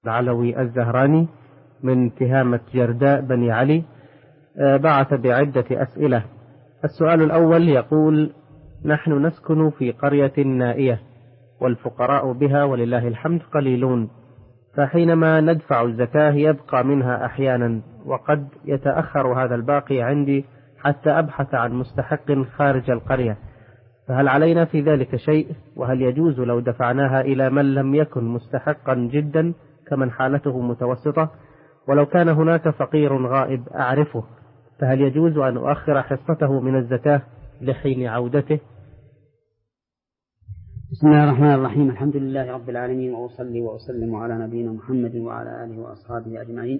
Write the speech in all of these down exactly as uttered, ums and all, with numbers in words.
العلوي الزهراني من تهامة جرداء بني علي بعث بعدة أسئلة. السؤال الأول يقول: نحن نسكن في قرية نائية والفقراء بها ولله الحمد قليلون، فحينما ندفع الزكاة يبقى منها أحيانا، وقد يتأخر هذا الباقي عندي حتى أبحث عن مستحق خارج القرية، فهل علينا في ذلك شيء؟ وهل يجوز لو دفعناها إلى من لم يكن مستحقا جدا كمن حالته متوسطة؟ ولو كان هناك فقير غائب أعرفه، فهل يجوز أن أؤخر حصته من الزكاة لحين عودته؟ بسم الله الرحمن الرحيم. الحمد لله رب العالمين، وأصلي وأسلم على نبينا محمد وعلى آله وأصحابه أجمعين.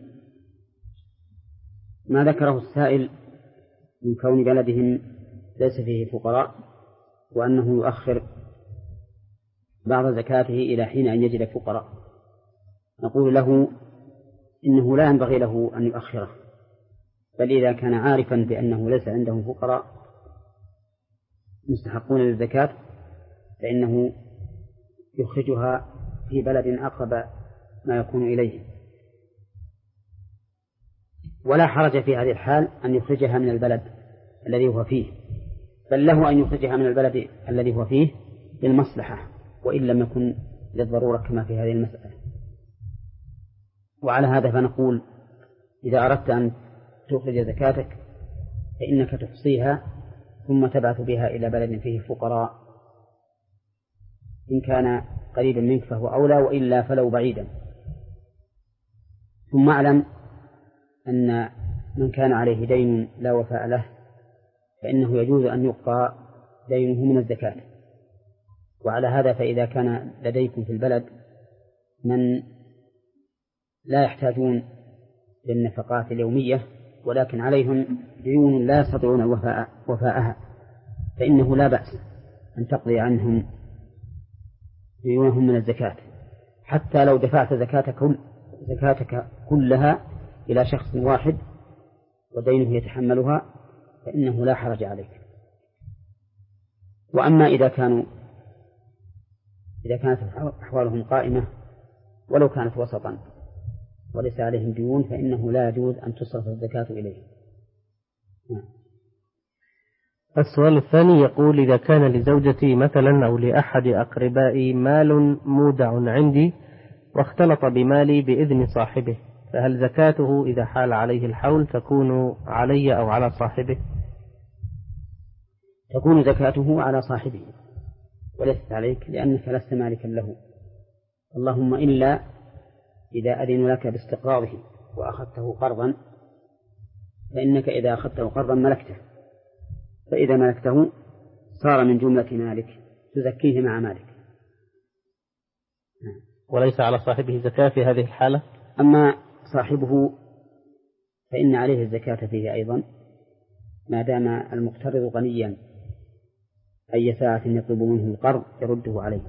ما ذكره السائل من كون بلدهم ليس فيه فقراء، وأنه يؤخر بعض زكاته إلى حين أن يجد فقراء، نقول له إنه لا ينبغي له أن يؤخره، بل إذا كان عارفا بأنه ليس عنده فقراء مستحقون للزكاة فإنه يخرجها في بلد أقرب ما يكون إليه، ولا حرج في هذه الحال أن يخرجها من البلد الذي هو فيه، بل له أن يخرجها من البلد الذي هو فيه للمصلحة، وإن لم يكن للضرورة كما في هذه المسألة. وعلى هذا فنقول: إذا أردت أن تخرج زكاتك فإنك تحصيها ثم تبعث بها إلى بلد فيه فقراء، إن كان قريبا منك فهو أولى، وإلا فلو بعيدا. ثم اعلم أن من كان عليه دين لا وفاء له فإنه يجوز أن يقطع دينه من الزكاة. وعلى هذا فإذا كان لديكم في البلد من لا يحتاجون للنفقات اليومية ولكن عليهم ديون لا يستطيعون وفاء وفاءها، فإنه لا بأس أن تقضي عنهم ديونهم من الزكاة، حتى لو دفعت زكاتك زكاتك كلها إلى شخص واحد ودينه يتحملها فإنه لا حرج عليك. وأما إذا كانوا إذا كانت أحوالهم قائمة ولو كانت وسطا وليس عليهم ديون فإنه لا يجوز أن تصرف الزكاة إليه. السؤال الثاني يقول: إذا كان لزوجتي مثلا أو لأحد أقربائي مال مودع عندي واختلط بمالي بإذن صاحبه، فهل زكاته إذا حال عليه الحول تكون علي أو على صاحبه؟ تكون زكاته على صاحبه وليست عليك، لأنك لست مالكا له، اللهم إلا إذا أذن لك باستقراضه وأخذته قرضا، فإنك إذا أخذته قرضا ملكته، فإذا ملكته صار من جملة مالك تزكيه مع مالك. وليس على صاحبه زكاة في هذه الحالة؟ أما صاحبه فإن عليه الزكاة فيه أيضا ما دام المقترض غنيا، أي ساعة يطلب منه القرض يرده عليه.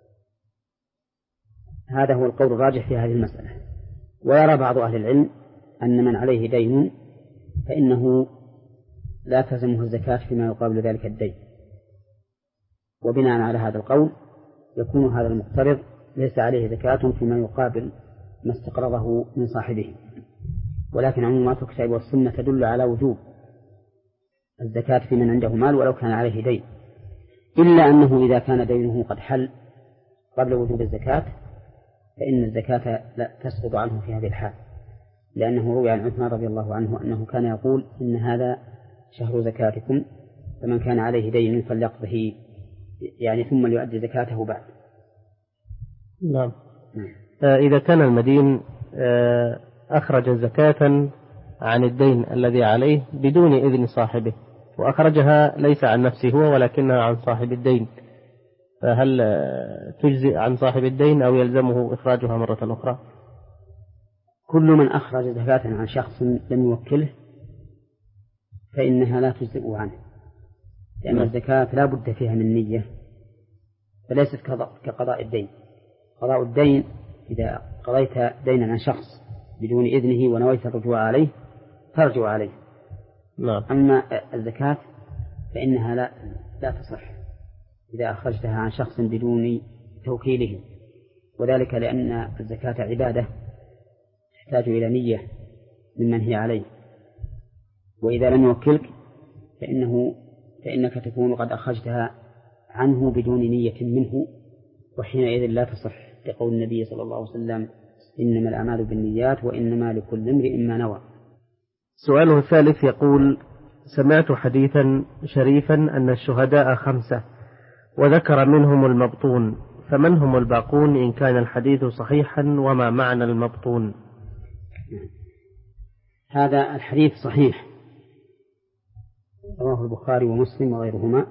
هذا هو القول الراجح في هذه المسألة. ويرى بعض أهل العلم أن من عليه دين فإنه لا تلزمه الزكاة فيما يقابل ذلك الدين، وبناء على هذا القول يكون هذا المقترض ليس عليه زكاة فيما يقابل ما استقرضه من صاحبه. ولكن عمومات الكتاب والسنة تدل على وجوب الزكاة في من عنده مال ولو كان عليه دين، إلا أنه إذا كان دينه قد حل قبل وجوب الزكاة فإن الزكاة لا تسقط عنه في هذه الحال، لأنه روي عن عثمان رضي الله عنه أنه كان يقول: إن هذا شهر زكاتكم، فمن كان عليه دين فليقضه، يعني ثم ليؤدي زكاته بعد. نعم. إذا كان المدين أخرج زكاة عن الدين الذي عليه بدون إذن صاحبه، وأخرجها ليس عن نفسه هو ولكنها عن صاحب الدين، فهل تجزئ عن صاحب الدين أو يلزمه إخراجها مرة أخرى؟ كل من أخرج زكاة عن شخص لم يوكله فإنها لا تجزئ عنه، لأن الزكاة لا بد فيها من نية، فليست كقضاء الدين. قضاء الدين إذا قضيت دينا عن شخص بدون إذنه ونويت الرجوع عليه ترجع عليه. نعم. أما الزكاة فإنها لا, لا تصح إذا أخرجتها عن شخص بدون توكيله، وذلك لأن الزكاة عبادة يحتاج إلى نية ممن هي عليه، وإذا لم يوكلك فإنه فإنك تكون قد أخرجتها عنه بدون نية منه، وحينئذ لا تصح، لقول النبي صلى الله عليه وسلم: إنما الأعمال بالنيات وإنما لكل امرئ ما نوى. سؤاله الثالث يقول: سمعت حديثا شريفا أن الشهداء خمسة وذكر منهم المبطون، فمن هم الباقون إن كان الحديث صحيحا، وما معنى المبطون؟ هذا الحديث صحيح، رواه البخاري ومسلم وغيرهما.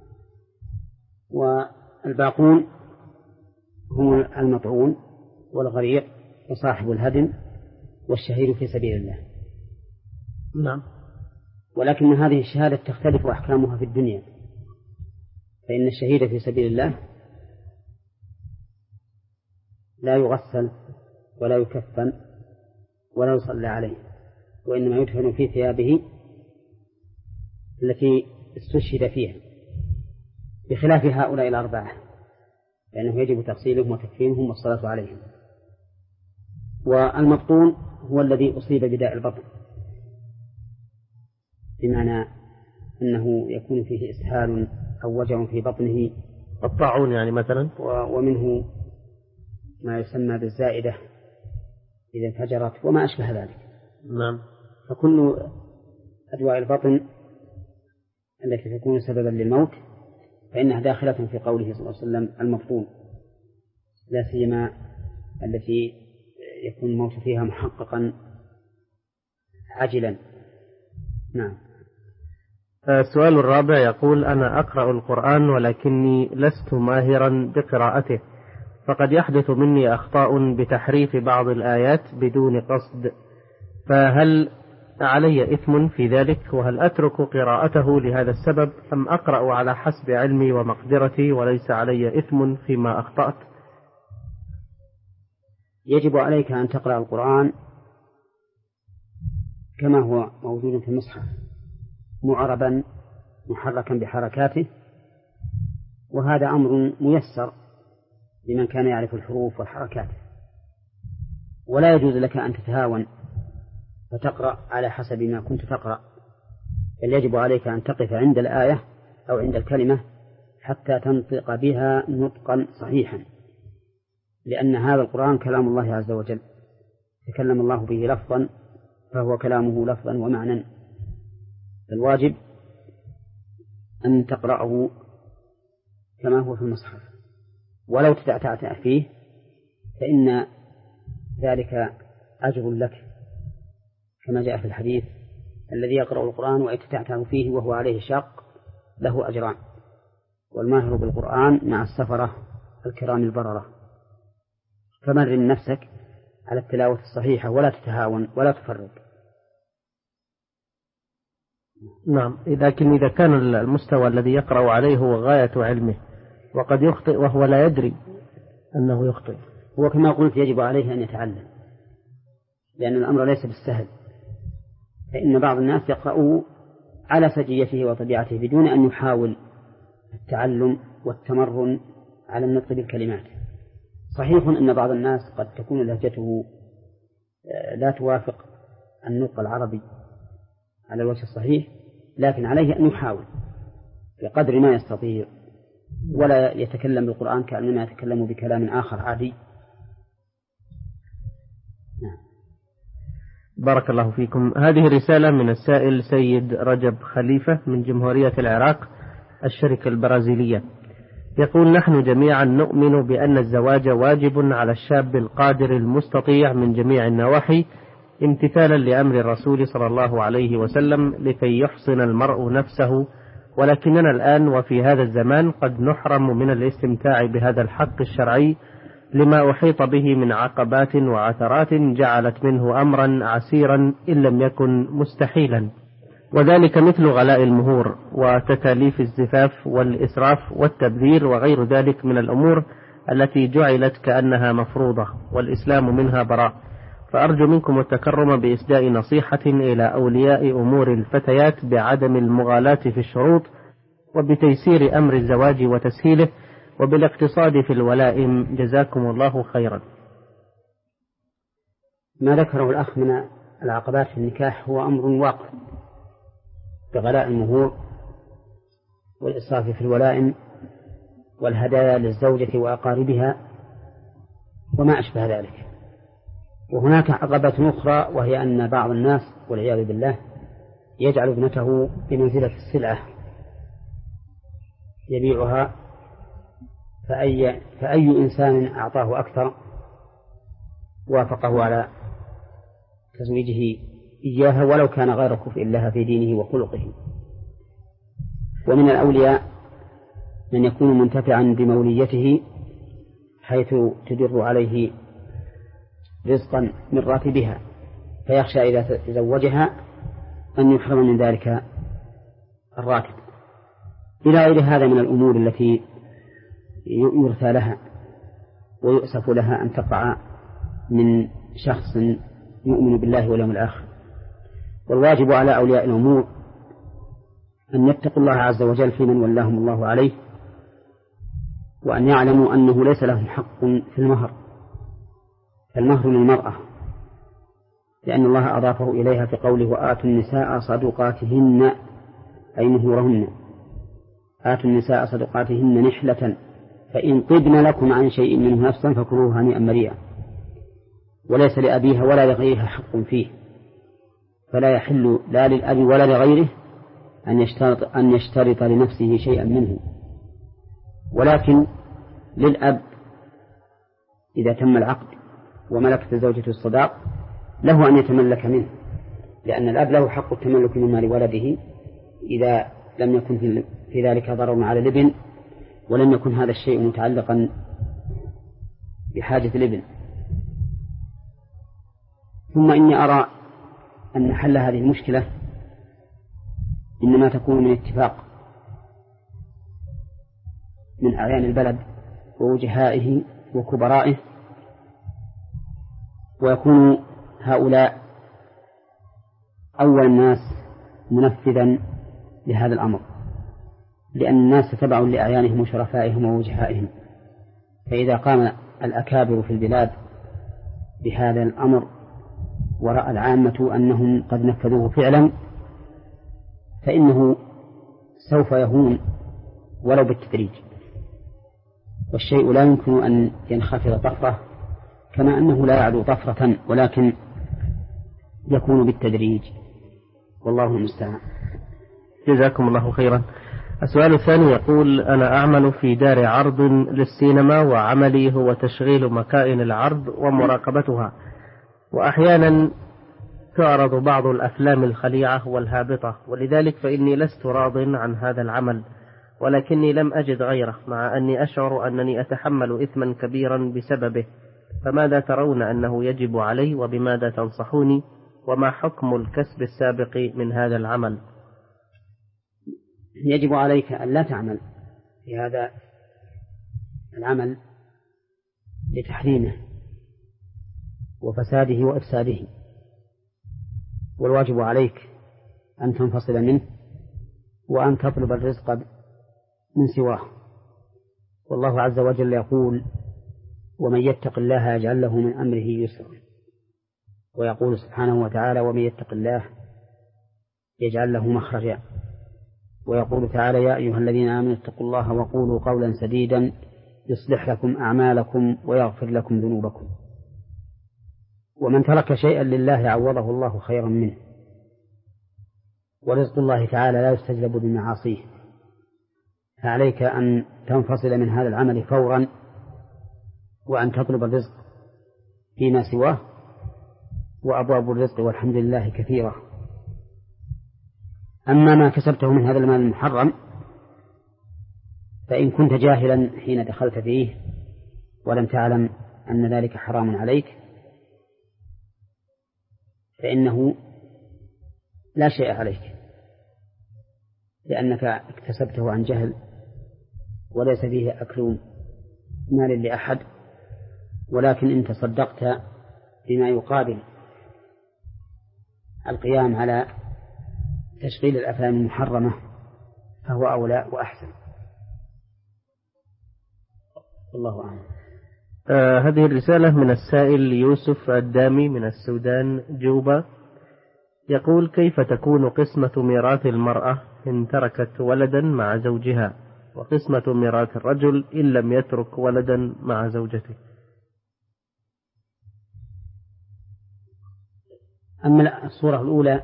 والباقون هم المطعون والغريق وصاحب الهدم والشهيد في سبيل الله. نعم. ولكن هذه الشهادة تختلف أحكامها في الدنيا، فإن الشهيد في سبيل الله لا يغسل ولا يكفن ولا يصلى عليه، وإنما يدفن في ثيابه التي استشهد فيها، بخلاف هؤلاء الأربعة، لأنه يجب تغسيلهم وتكفينهم والصلاة عليهم. والمبطون هو الذي أصيب بداء البطن، بمعنى أنه يكون فيه إسهال أو وجع في بطنه، الطاعون يعني مثلا، ومنه ما يسمى بالزائدة إذا انفجرت وما أشبه ذلك. نعم. فكل أدواء البطن التي تكون سببا للموت فإنها داخلة في قوله صلى الله عليه وسلم المبطون، لا سيما التي يكون الموت فيها محققا عاجلا. نعم. السؤال الرابع يقول: أنا أقرأ القرآن ولكني لست ماهرا بقراءته، فقد يحدث مني أخطاء بتحريف بعض الآيات بدون قصد، فهل علي إثم في ذلك؟ وهل أترك قراءته لهذا السبب، أم أقرأ على حسب علمي ومقدرتي وليس علي إثم فيما أخطأت؟ يجب عليك أن تقرأ القرآن كما هو موجود في المصحف، معربا محركا بحركاته، وهذا أمر ميسر لمن كان يعرف الحروف والحركات. ولا يجوز لك أن تتهاون فتقرأ على حسب ما كنت تقرأ، بل يجب عليك أن تقف عند الآية أو عند الكلمة حتى تنطق بها نطقا صحيحا، لأن هذا القرآن كلام الله عز وجل، تكلم الله به لفظا فهو كلامه لفظا ومعنى. الواجب أن تقرأه كما هو في المصحف، ولو تتعتع فيه فإن ذلك أجر لك، كما جاء في الحديث: الذي يقرأ القرآن ويتتعتع فيه وهو عليه شاق له أجران، والماهر بالقرآن مع السفرة الكرام البررة. فمرن نفسك على التلاوة الصحيحة ولا تتهاون ولا تفرق. نعم. لكن إذا كان المستوى الذي يقرأ عليه هو غاية علمه وقد يخطئ وهو لا يدري أنه يخطئ، هو كما قلت يجب عليه أن يتعلم، لأن الأمر ليس بالسهل، فإن بعض الناس يقرأه على سجيته وطبيعته بدون أن يحاول التعلم والتمرن على النطق بالكلمات. صحيح أن بعض الناس قد تكون لهجته لا توافق النطق العربي على الوجه الصحيح، لكن عليه أن يحاول بقدر ما يستطيع، ولا يتكلم بالقرآن كأنما يتكلم بكلام آخر عادي. نعم. بارك الله فيكم. هذه رسالة من السائل سيد رجب خليفة من جمهورية العراق الشركة البرازيلية، يقول: نحن جميعا نؤمن بأن الزواج واجب على الشاب القادر المستطيع من جميع النواحي، امتثالا لأمر الرسول صلى الله عليه وسلم لكي يحصن المرء نفسه، ولكننا الآن وفي هذا الزمان قد نحرم من الاستمتاع بهذا الحق الشرعي لما أحيط به من عقبات وعثرات جعلت منه أمرا عسيرا إن لم يكن مستحيلا، وذلك مثل غلاء المهور وتكاليف الزفاف والإسراف والتبذير وغير ذلك من الأمور التي جعلت كأنها مفروضة والإسلام منها براء. فأرجو منكم التكرم بإسداء نصيحة إلى أولياء أمور الفتيات بعدم المغالاة في الشروط، وبتيسير أمر الزواج وتسهيله، وبالاقتصاد في الولائم، جزاكم الله خيرا. ما ذكره الأخ من العقبات في النكاح هو أمر واقع بغلاء المهور والإسراف في الولائم والهدايا للزوجة وأقاربها وما أشبه ذلك. وهناك عقبة أخرى وهي أن بعض الناس والعياذ بالله يجعل ابنته بمنزلة السلعة يبيعها، فأي, فأي إنسان أعطاه أكثر وافقه على تزويجه إياها ولو كان غير كفء لها في دينه وخلقه. ومن الأولياء من يكون منتفعا بموليته حيث تدر عليه رزقا من راتبها فيخشى إذا تزوجها أن يحرم من ذلك الراتب، إلى غير هذا من الأمور التي يرثى لها ويؤسف لها أن تقع من شخص يؤمن بالله واليوم الآخر. والواجب على أولياء الأمور أن يتقوا الله عز وجل في من ولاهم الله عليه، وأن يعلموا أنه ليس لهم حق في المهر، فالمهر للمرأة، لأن الله أضافه إليها في قوله وآتوا النساء صدقاتهن أي مهورهن، آتوا النساء صدقاتهن نحلة فإن طبن لكم عن شيء منه نفسا فكلوه هنيئا مريئا، وليس لأبيها ولا لغيرها حق فيه، فلا يحل لا للأب ولا لغيره أن يشترط, أن يشترط لنفسه شيئا منه، ولكن للأب إذا تم العقد وملكت زوجته الصداق له أن يتملك منه، لأن الأب له حق التملك من مال ولده إذا لم يكن في ذلك ضرر على الابن ولم يكن هذا الشيء متعلقا بحاجة الابن. ثم إني أرى أن حل هذه المشكلة إنما تكون من اتفاق من أعيان البلد ووجهائه وكبرائه، ويكون هؤلاء أول الناس منفذا لهذا الأمر، لأن الناس تبع لأعيانهم وشرفائهم ووجهائهم، فإذا قام الأكابر في البلاد بهذا الأمر ورأى العامة أنهم قد نفذوه فعلا فإنه سوف يهون ولو بالتدريج، والشيء لا يمكن أن ينخفض طفرة كما أنه لا يعلو طفرة، ولكن يكون بالتدريج، والله المستعان. جزاكم الله خيرا. السؤال الثاني يقول أنا أعمل في دار عرض للسينما وعملي هو تشغيل مكائن العرض ومراقبتها، وأحيانا تعرض بعض الأفلام الخليعة والهابطة، ولذلك فإني لست راض عن هذا العمل، ولكني لم أجد غيره مع أني أشعر أنني أتحمل إثما كبيرا بسببه، فماذا ترون أنه يجب علي وبماذا تنصحوني، وما حكم الكسب السابق من هذا العمل؟ يجب عليك أن لا تعمل في هذا العمل لتحريمه وفساده وإفساده، والواجب عليك أن تنفصل منه وأن تطلب الرزق من سواه. والله عز وجل يقول ومن يتق الله يجعل له من أمره يسرا، ويقول سبحانه وتعالى ومن يتق الله يجعل له مخرجا، ويقول تعالى يا أيها الذين آمنوا اتقوا الله وقولوا قولا سديدا يصلح لكم أعمالكم ويغفر لكم ذنوبكم. ومن ترك شيئا لله عوضه الله خيرا منه، ورزق الله تعالى لا يستجلب بمعاصيه، فعليك أن تنفصل من هذا العمل فورا وأن تطلب الرزق فيما سواه، وأبواب الرزق والحمد لله كثيرة. أما ما كسبته من هذا المال المحرم فإن كنت جاهلا حين دخلت فيه ولم تعلم أن ذلك حرام عليك فإنه لا شيء عليك، لأنك اكتسبته عن جهل وليس فيه أكل مال لأحد، ولكن إن تصدقت بما يقابل القيام على تشغيل الأفلام المحرمة فهو أولى وأحسن. الله أعلم. آه هذه الرسالة من السائل يوسف الدامي من السودان جوبا، يقول: كيف تكون قسمة ميراث المرأة إن تركت ولدا مع زوجها، وقسمة ميراث الرجل إن لم يترك ولدا مع زوجته؟ أما الصورة الأولى،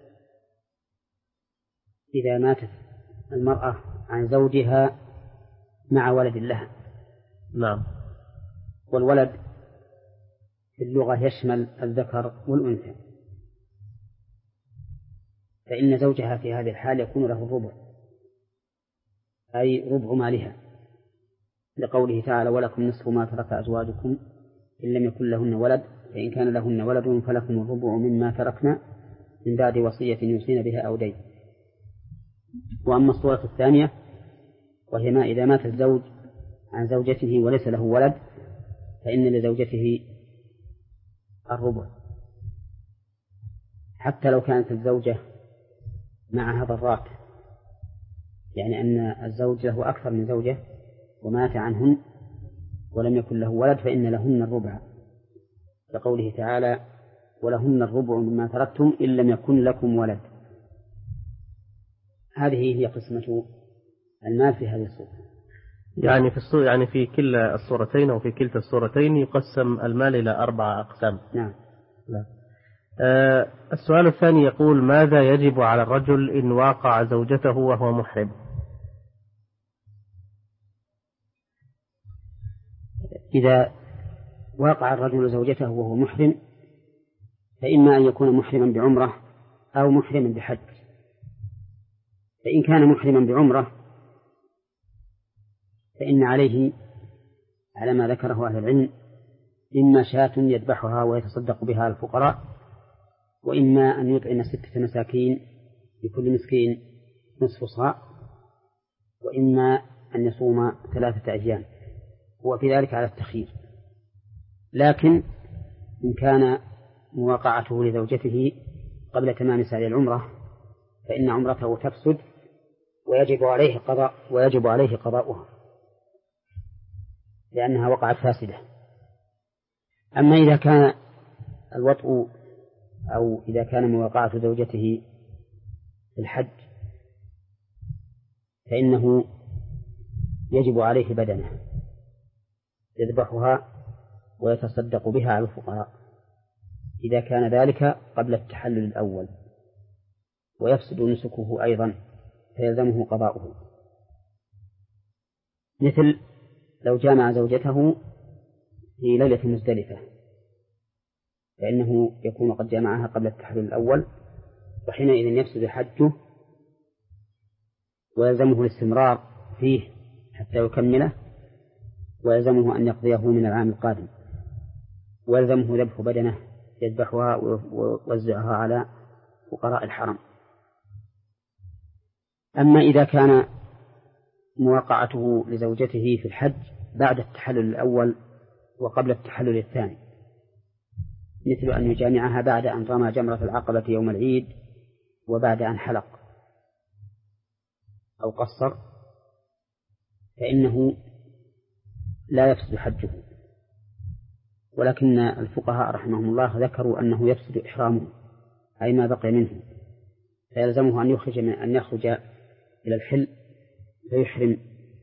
إذا ماتت المرأة عن زوجها مع ولد لها. نعم. والولد في اللغة يشمل الذكر والأنثى، فإن زوجها في هذه الحال يكون له الربع، أي ربع مالها، لقوله تعالى: ولكم نصف ما ترك أزواجكم إن لم يكن لهن ولد فإن كان لهن ولد فلكم الربع مما تركنا من بعد وصية يوصين بها أو دين. وأما الصورة الثانية وهي ما إذا مات الزوج عن زوجته وليس له ولد فإن لزوجته الربع، حتى لو كانت الزوجة معها ضرات، يعني أن الزوج له أكثر من زوجة ومات عنهن ولم يكن له ولد فإن لهن الربع، لقوله تعالى: ولهن الربع مما تركتم إن لم يكن لكم ولد. هذه هي قسمة المال في هذه الصورة. يعني في الصورة يعني في كلا الصورتين أو في كلتا الصورتين يقسم المال إلى أربعة أقسام. نعم. نعم. آه السؤال الثاني يقول: ماذا يجب على الرجل إن واقع زوجته وهو محرم؟ إذا واقع الرجل زوجته وهو محرم فإما أن يكون محرما بعمرة أو محرما بحج. فإن كان محرما بعمرة فإن عليه على ما ذكره أهل العلم إما شاة يذبحها ويتصدق بها على الفقراء، وإما أن يطعم ستة مساكين لكل مسكين نصف صاع، وإما أن يصوم ثلاثة أيام، وفي ذلك على التخيير. لكن إن كان مواقعته لزوجته قبل تمام سعي العمرة فإن عمرته تفسد ويجب عليه قضاء ويجب عليه قضاؤها لأنها وقعت فاسدة. أما إذا كان الوطء أو إذا كان مواقعة زوجته في الحج فإنه يجب عليه بدنه يذبحها ويتصدق بها على الفقراء إذا كان ذلك قبل التحلل الأول، ويفسد نسكه أيضا فيلزمه قضاؤه، مثل لو جامع زوجته في ليلة مزدلفة فإنه يكون قد جامعها قبل التحلل الأول، وحينئذ يفسد حجه ويلزمه الاستمرار فيه حتى يكمله، ويلزمه أن يقضيه من العام القادم، ويلزمه ذبح بدنه يذبحها ويوزعها على فقراء الحرم. أما إذا كان مواقعته لزوجته في الحج بعد التحلل الأول وقبل التحلل الثاني، مثل أن يجامعها بعد أن رمى جمرة العقبة يوم العيد وبعد أن حلق أو قصر، فإنه لا يفسد حجه، ولكن الفقهاء رحمهم الله ذكروا أنه يفسد إحرامه أي ما بقي منه، فيلزمه أن يخرج من أن يخرج إلى الحل فيحرم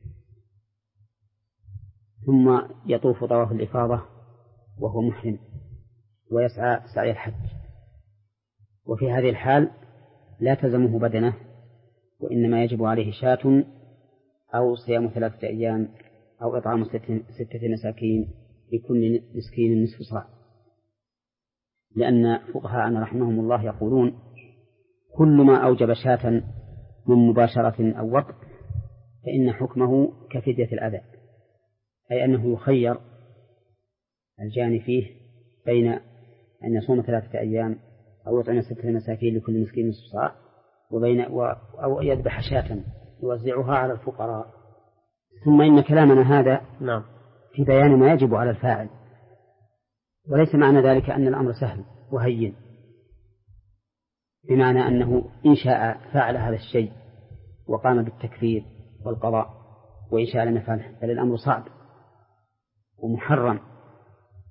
ثم يطوف طواف الإفاضة وهو محرم ويسعى سعي الحج، وفي هذه الحال لا تلزمه بدنه، وإنما يجب عليه شاة أو صيام ثلاثة أيام أو إطعام ستة مساكين لكل مسكين نصف صاع، لأن فقهاءنا رحمهم الله يقولون كل ما أوجب شاة من مباشرة أو وقت فإن حكمه كفدية الأذى، أي أنه يخير الجاني فيه بين أن يصوم ثلاثة أيام أو يطعم ستة مساكين لكل مسكين نصف صاع وبين و... أو يذبح شاة يوزعها على الفقراء. ثم إن كلامنا هذا نعم في بيان ما يجب على الفاعل، وليس معنى ذلك أن الأمر سهل وهين، بمعنى أنه إن شاء فعل هذا الشيء وقام بالتكفير والقضاء، وإن شاء لم يفعله، بل الأمر صعب ومحرم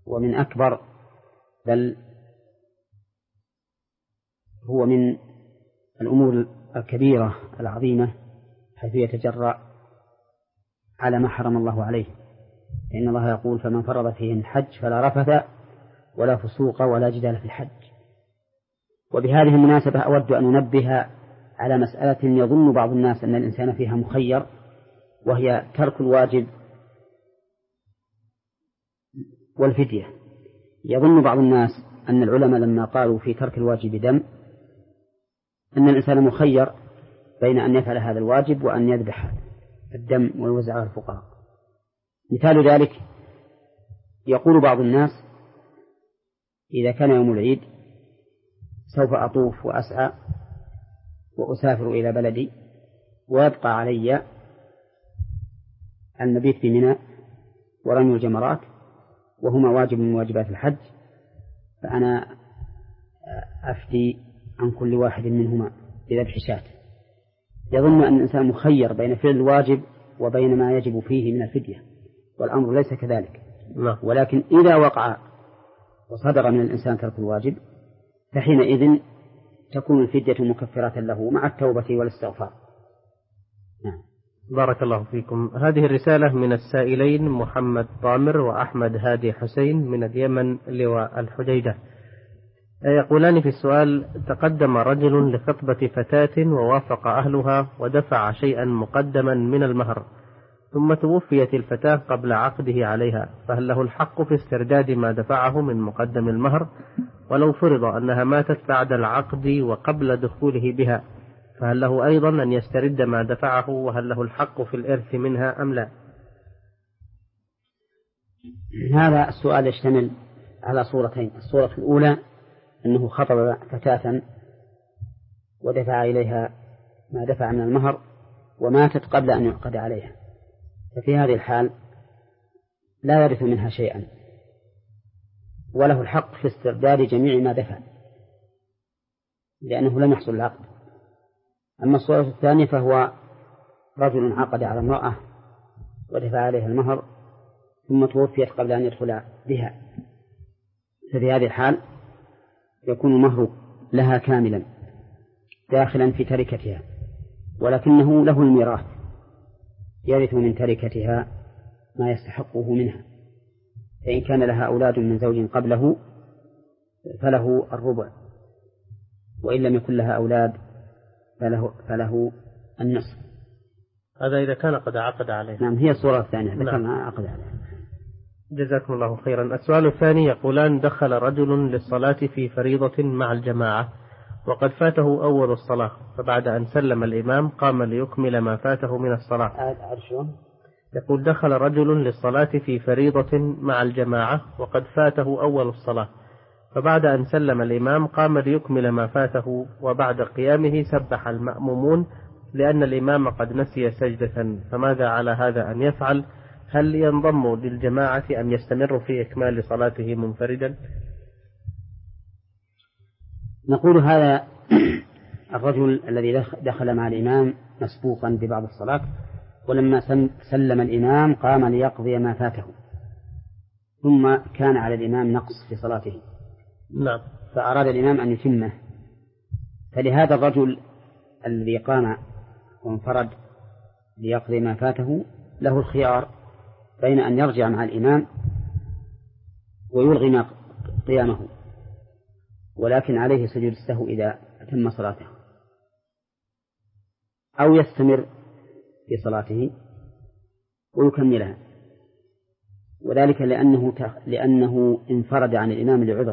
ومن أكبر، بل هو من الأمور الكبيرة العظيمة، حيث يتجرأ على ما حرم الله عليه. إن الله يقول: فمن فرض فيه الحج فلا رفث ولا فسوق ولا جدال في الحج. وبهذه المناسبة أود أن أنبه على مسألة يظن بعض الناس أن الإنسان فيها مخير، وهي ترك الواجب والفدية. يظن بعض الناس أن العلماء لما قالوا في ترك الواجب دم أن الإنسان مخير بين أن يفعل هذا الواجب وأن يذبح الدم ويوزع على الفقراء. مثال ذلك: يقول بعض الناس: إذا كان يوم العيد سوف أطوف وأسعى وأسافر إلى بلدي، ويبقى علي المبيت في منى ورمي الجمرات، وهما واجب من واجبات الحج، فأنا أفدي عن كل واحد منهما بذبح شاة. يظن أن الإنسان مخير بين فعل الواجب وبين ما يجب فيه من الفدية، والأمر ليس كذلك. ولكن إذا وقع وصدر من الإنسان ترك الواجب فحينئذ تكون الفدية مكفرة له مع التوبة والاستغفار. نعم. بارك الله فيكم. هذه الرسالة من السائلين محمد طامر وأحمد هادي حسين من اليمن لواء الحديدة. يقولان في السؤال: تقدم رجل لخطبة فتاة ووافق أهلها ودفع شيئا مقدما من المهر، ثم توفيت الفتاة قبل عقده عليها، فهل له الحق في استرداد ما دفعه من مقدم المهر؟ ولو فرض أنها ماتت بعد العقد وقبل دخوله بها، فهل له أيضا أن يسترد ما دفعه؟ وهل له الحق في الإرث منها أم لا؟ هذا السؤال يشتمل على صورتين. الصورة الأولى أنه خطب فتاة ودفع إليها ما دفع من المهر وماتت قبل أن يعقد عليها، ففي هذه الحال لا يرث منها شيئا، وله الحق في استرداد جميع ما دفع لأنه لم يحصل العقد. أما الصورة الثانية فهو رجل عقد على امرأة ودفع عليها المهر ثم توفيت قبل أن يدخل بها، ففي هذه الحال يكون المهر لها كاملا داخلا في تركتها، ولكنه له الميراث، يرث من تركتها ما يستحقه منها. فإن كان لها أولاد من زوج قبله فله الربع، وإن لم يكن لها أولاد فله, فله النصف. هذا إذا كان قد عقد عليه. نعم، هي الصورة الثانية ذكرنا عقد عليه. جزاكم الله خيرا. السؤال الثاني يقولان: دخل رجل للصلاة في فريضة مع الجماعة وقد فاته أول الصلاة، فبعد أن سلم الإمام قام ليكمل ما فاته من الصلاة. يقول: دخل رجل للصلاة في فريضة مع الجماعة وقد فاته أول الصلاة، فبعد أن سلم الإمام قام ليكمل ما فاته، وبعد قيامه سبح المأمومون لأن الإمام قد نسي سجدة، فماذا على هذا أن يفعل؟ هل ينضم للجماعة أم يستمر في إكمال صلاته منفردا؟ نقول هذا الرجل الذي دخل مع الإمام مسبوقا ببعض الصلاة، ولما سلم الإمام قام ليقضي ما فاته، ثم كان على الإمام نقص في صلاته. نعم. فأراد الإمام أن يتمه، فلهذا الرجل الذي قام وانفرد ليقضي ما فاته له الخيار بين أن يرجع مع الإمام ويلغي قيامه، ولكن عليه سجود السهو إذا أتم صلاته، أو يستمر في صلاته ويكملها، وذلك لأنه لأنه انفرد عن الإمام لعذر،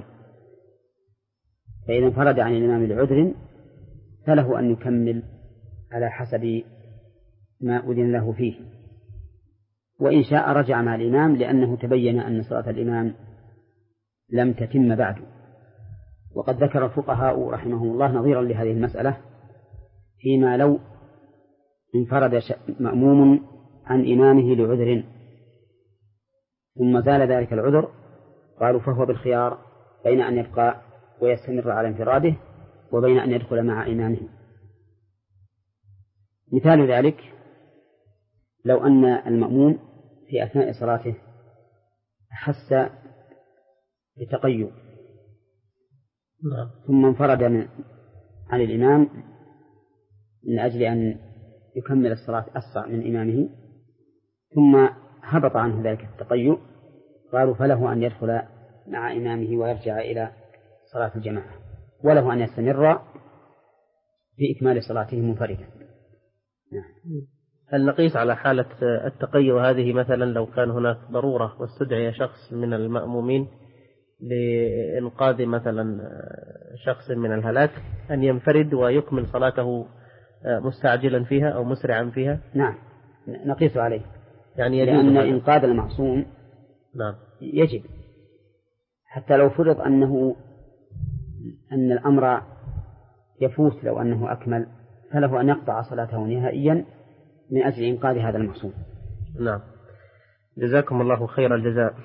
فإذا انفرد عن الإمام لعذر فله أن يكمل على حسب ما أذن له فيه، وإن شاء رجع مع الإمام لأنه تبين أن صلاة الإمام لم تتم بعد. وقد ذكر الفقهاء رحمهم الله نظيرا لهذه المسألة فيما لو انفرد مأموم عن إمامه لعذر ثم زال ذلك العذر، قالوا فهو بالخيار بين أن يبقى ويستمر على انفراده وبين أن يدخل مع إمامه. مثال ذلك لو أن المأموم في أثناء صلاته أحس بتقيؤ ثم انفرد من عن الإمام من أجل أن يكمل الصلاة أسرع من إمامه ثم هبط عنه ذلك التقيؤ، قالوا فله أن يدخل مع إمامه ويرجع إلى صلاة الجماعة، وله أن يستمر في إكمال صلاته منفردا. هل نقيس على حالة التقيؤ هذه مثلا لو كان هناك ضرورة واستدعي شخص من المأمومين لإنقاذ مثلا شخص من الهلاك أن ينفرد ويكمل صلاته مستعجلا فيها أو مسرعا فيها؟ نعم نقيس عليه، يعني لأن إنقاذ المعصوم نعم يجب، حتى لو فرض أنه أن الأمر يفوت لو أنه أكمل فله أن يقطع صلاته نهائيا من أجل إنقاذ هذا المعصوم. نعم، جزاكم الله خير الجزاء.